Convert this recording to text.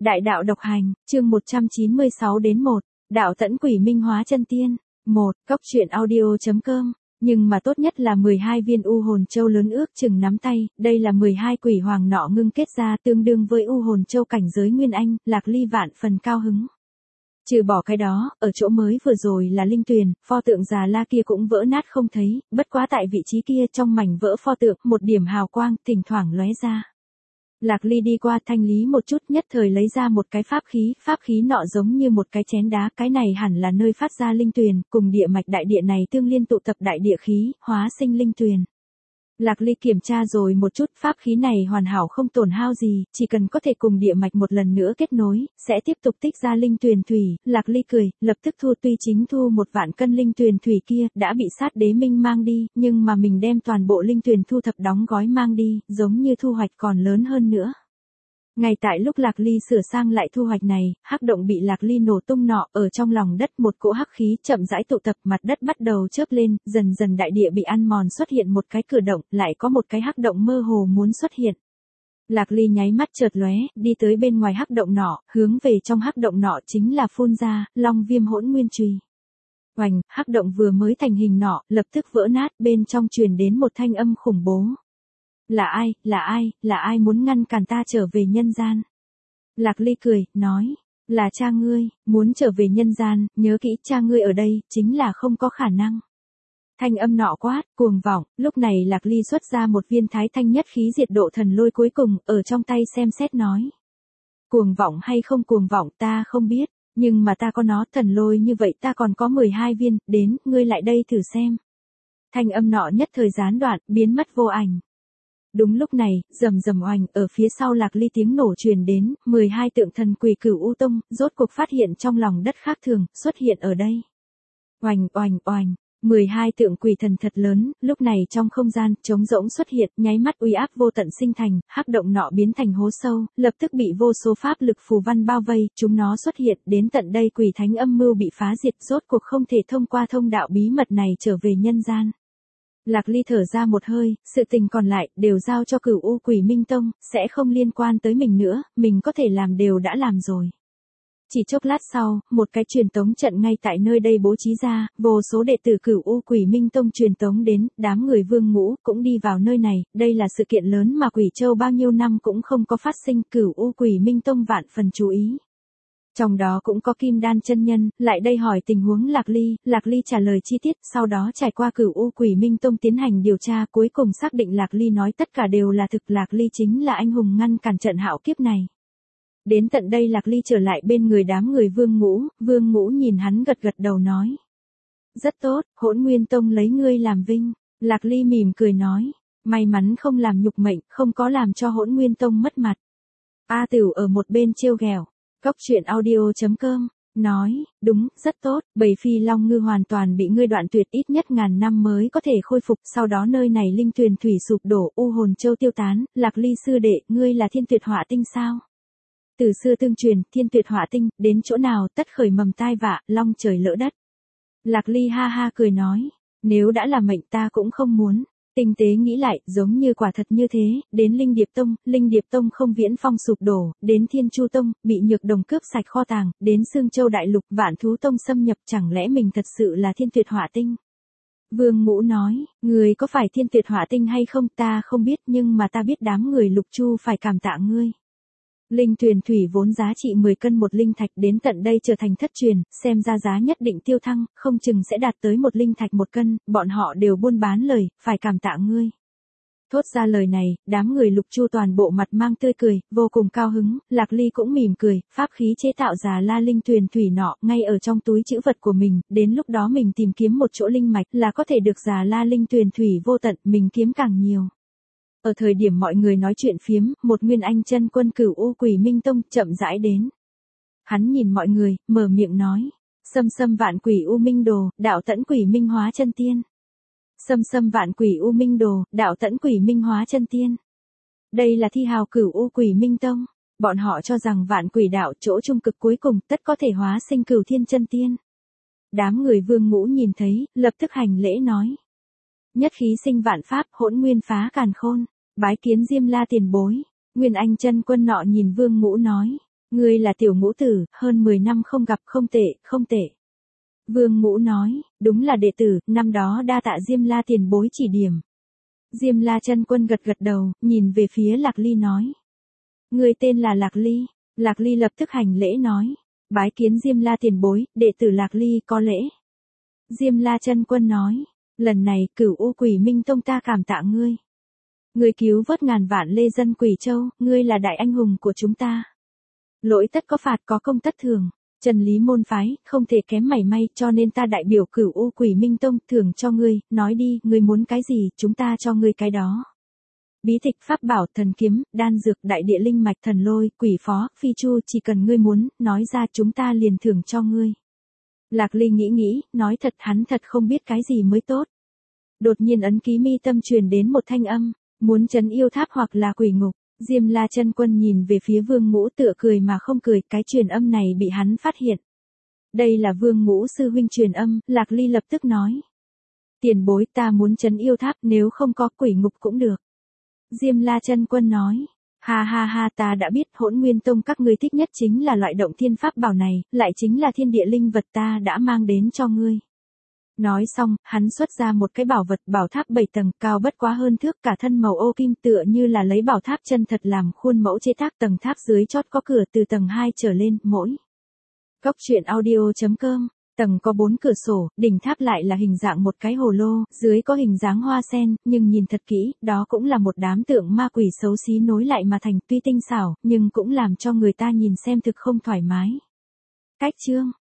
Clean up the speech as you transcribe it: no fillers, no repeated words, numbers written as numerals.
Đại đạo độc hành, chương 196 đến 1, đạo tẫn quỷ minh hóa chân tiên. 1. Cốc truyện audio.com. Nhưng mà tốt nhất là 12 viên u hồn châu lớn ước chừng nắm tay, đây là 12 quỷ hoàng nọ ngưng kết ra tương đương với u hồn châu cảnh giới Nguyên Anh, Lạc Ly vạn phần cao hứng. Trừ bỏ cái đó, ở chỗ mới vừa rồi là linh tuyền, pho tượng già la kia cũng vỡ nát không thấy, bất quá tại vị trí kia trong mảnh vỡ pho tượng, một điểm hào quang thỉnh thoảng lóe ra. Lạc Ly đi qua thanh lý một chút nhất thời lấy ra một cái pháp khí nọ giống như một cái chén đá, cái này hẳn là nơi phát ra linh tuyền, cùng địa mạch đại địa này tương liên tụ tập đại địa khí, hóa sinh linh tuyền. Lạc Ly kiểm tra rồi một chút, pháp khí này hoàn hảo không tổn hao gì, chỉ cần có thể cùng địa mạch một lần nữa kết nối, sẽ tiếp tục tích ra linh tuyền thủy. Lạc Ly cười, lập tức thu, tuy chính thu 1 vạn cân linh tuyền thủy kia, đã bị sát đế minh mang đi, nhưng mà mình đem toàn bộ linh tuyền thu thập đóng gói mang đi, giống như thu hoạch còn lớn hơn nữa. Ngay tại lúc Lạc Ly sửa sang lại thu hoạch này, hắc động bị Lạc Ly nổ tung nọ, ở trong lòng đất một cỗ hắc khí chậm rãi tụ tập, mặt đất bắt đầu chớp lên, dần dần đại địa bị ăn mòn, xuất hiện một cái cửa động, lại có một cái hắc động mơ hồ muốn xuất hiện. Lạc Ly nháy mắt chợt lóe, đi tới bên ngoài hắc động nọ, hướng về trong hắc động nọ chính là phun ra Long Viêm Hỗn Nguyên Chùy. Oành, hắc động vừa mới thành hình nọ, lập tức vỡ nát, bên trong truyền đến một thanh âm khủng bố. Là ai muốn ngăn cản ta trở về nhân gian? Lạc Ly cười, nói, là cha ngươi, muốn trở về nhân gian, nhớ kỹ cha ngươi ở đây, chính là không có khả năng. Thanh âm nọ quát, cuồng vọng, lúc này Lạc Ly xuất ra một viên thái thanh nhất khí diệt độ thần lôi cuối cùng, ở trong tay xem xét nói. Cuồng vọng hay không cuồng vọng ta không biết, nhưng mà ta có nó, thần lôi như vậy ta còn có 12 viên, đến, ngươi lại đây thử xem. Thanh âm nọ nhất thời gián đoạn, biến mất vô ảnh. Đúng lúc này, rầm rầm oành, ở phía sau Lạc Ly tiếng nổ truyền đến, 12 tượng thần quỷ Cửu U Tông, rốt cuộc phát hiện trong lòng đất khác thường, xuất hiện ở đây. Oành oành oành, 12 tượng quỷ thần thật lớn, lúc này trong không gian, trống rỗng xuất hiện, nháy mắt uy áp vô tận sinh thành, hắc động nọ biến thành hố sâu, lập tức bị vô số pháp lực phù văn bao vây, chúng nó xuất hiện, đến tận đây quỷ thánh âm mưu bị phá diệt, rốt cuộc không thể thông qua thông đạo bí mật này trở về nhân gian. Lạc Ly thở ra một hơi, sự tình còn lại, đều giao cho Cửu U Quỷ Minh Tông, sẽ không liên quan tới mình nữa, mình có thể làm đều đã làm rồi. Chỉ chốc lát sau, một cái truyền tống trận ngay tại nơi đây bố trí ra, vô số đệ tử Cửu U Quỷ Minh Tông truyền tống đến, đám người Vương Ngũ cũng đi vào nơi này, đây là sự kiện lớn mà Quỷ Châu bao nhiêu năm cũng không có phát sinh, Cửu U Quỷ Minh Tông vạn phần chú ý. Trong đó cũng có Kim Đan chân nhân, lại đây hỏi tình huống Lạc Ly trả lời chi tiết, sau đó trải qua Cửu U Quỷ Minh Tông tiến hành điều tra, cuối cùng xác định Lạc Ly nói tất cả đều là thực, Lạc Ly chính là anh hùng ngăn cản trận hạo kiếp này. Đến tận đây Lạc Ly trở lại bên người đám người Vương Ngũ nhìn hắn gật gật đầu nói. Rất tốt, Hỗn Nguyên Tông lấy ngươi làm vinh, Lạc Ly mỉm cười nói, may mắn không làm nhục mệnh, không có làm cho Hỗn Nguyên Tông mất mặt. A Tửu ở một bên trêu ghẹo. Cốc truyện audio.com, nói, đúng, rất tốt, bầy phi long ngư hoàn toàn bị ngươi đoạn tuyệt, ít nhất ngàn năm mới có thể khôi phục, sau đó nơi này linh tuyền thủy sụp đổ, u hồn châu tiêu tán, Lạc Ly sư đệ, ngươi là Thiên Tuyệt Hỏa Tinh sao? Từ xưa tương truyền, Thiên Tuyệt Hỏa Tinh, đến chỗ nào tất khởi mầm tai vạ, long trời lỡ đất. Lạc Ly ha ha cười nói, nếu đã là mệnh ta cũng không muốn. Tinh tế nghĩ lại, giống như quả thật như thế, đến Linh Điệp Tông không viễn phong sụp đổ, đến Thiên Chu Tông, bị Nhược Đồng cướp sạch kho tàng, đến Sương Châu Đại Lục, Vạn Thú Tông xâm nhập, chẳng lẽ mình thật sự là Thiên Tuyệt Hỏa Tinh? Vương Ngũ nói, người có phải Thiên Tuyệt Hỏa Tinh hay không ta không biết, nhưng mà ta biết đám người Lục Chu phải cảm tạ ngươi. Linh tuyền thủy vốn giá trị 10 cân một linh thạch, đến tận đây trở thành thất truyền, xem ra giá nhất định tiêu thăng, không chừng sẽ đạt tới 1 linh thạch 1 cân, bọn họ đều buôn bán lời, phải cảm tạ ngươi. Thốt ra lời này, đám người Lục Chu toàn bộ mặt mang tươi cười, vô cùng cao hứng, Lạc Ly cũng mỉm cười, pháp khí chế tạo già la linh tuyền thủy nọ, ngay ở trong túi trữ vật của mình, đến lúc đó mình tìm kiếm một chỗ linh mạch là có thể được già la linh tuyền thủy vô tận, mình kiếm càng nhiều. Ở thời điểm mọi người nói chuyện phiếm, một Nguyên Anh chân quân Cửu U Quỷ Minh Tông chậm rãi đến. Hắn nhìn mọi người, mở miệng nói, Sâm vạn quỷ U Minh Đồ, đạo tẫn quỷ minh hóa chân tiên. Sâm vạn quỷ U Minh Đồ, đạo tẫn quỷ minh hóa chân tiên. Đây là thi hào Cửu U Quỷ Minh Tông, bọn họ cho rằng vạn quỷ đạo chỗ trung cực cuối cùng tất có thể hóa sinh Cửu Thiên chân tiên. Đám người Vương Ngũ nhìn thấy, lập tức hành lễ nói. Nhất khí sinh vạn pháp, hỗn nguyên phá càn khôn, bái kiến Diêm La tiền bối. Nguyên Anh chân quân nọ nhìn Vương Ngũ nói, Ngươi là tiểu ngũ tử, hơn 10 năm không gặp, không tệ, không tệ. Vương Ngũ nói, đúng là đệ tử, năm đó đa tạ Diêm La tiền bối chỉ điểm. Diêm La chân quân gật gật đầu, nhìn về phía Lạc Ly nói. Ngươi tên là Lạc Ly. Lạc Ly lập tức hành lễ nói. Bái kiến Diêm La tiền bối, đệ tử Lạc Ly có lễ. Diêm La chân quân nói. Lần này Cửu U Quỷ Minh Tông ta cảm tạ ngươi. Ngươi cứu vớt ngàn vạn lê dân Quỷ Châu, ngươi là đại anh hùng của chúng ta. Lỗi tất có phạt, có công tất thưởng. Trần lý môn phái, không thể kém mảy may, cho nên ta đại biểu Cửu U Quỷ Minh Tông thưởng cho ngươi, nói đi, ngươi muốn cái gì, chúng ta cho ngươi cái đó. Bí tịch pháp bảo, thần kiếm, đan dược, đại địa linh mạch, thần lôi, quỷ phó, phi chu, chỉ cần ngươi muốn, nói ra chúng ta liền thưởng cho ngươi. Lạc Ly nghĩ, nói thật hắn thật không biết cái gì mới tốt. Đột nhiên ấn ký mi tâm truyền đến một thanh âm, muốn trấn yêu tháp hoặc là quỷ ngục. Diêm La chân quân nhìn về phía Vương Ngũ tựa cười mà không cười, cái truyền âm này bị hắn phát hiện. Đây là Vương Ngũ sư huynh truyền âm, Lạc Ly lập tức nói. Tiền bối ta muốn trấn yêu tháp, nếu không có quỷ ngục cũng được. Diêm La chân quân nói. Ha ha ha, ta đã biết Hỗn Nguyên Tông các ngươi thích nhất chính là loại động thiên pháp bảo này, lại chính là thiên địa linh vật ta đã mang đến cho ngươi. Nói xong, hắn xuất ra một cái bảo vật, bảo tháp 7 tầng, cao bất quá hơn thước, cả thân màu ô kim, tựa như là lấy bảo tháp chân thật làm khuôn mẫu chế tác. Tầng tháp dưới chót có cửa, từ tầng 2 trở lên, mỗi góc truyện audio.com. Tầng có 4 cửa sổ, đỉnh tháp lại là hình dạng một cái hồ lô, dưới có hình dáng hoa sen, nhưng nhìn thật kỹ, đó cũng là một đám tượng ma quỷ xấu xí nối lại mà thành, tuy tinh xảo, nhưng cũng làm cho người ta nhìn xem thực không thoải mái. Cách chương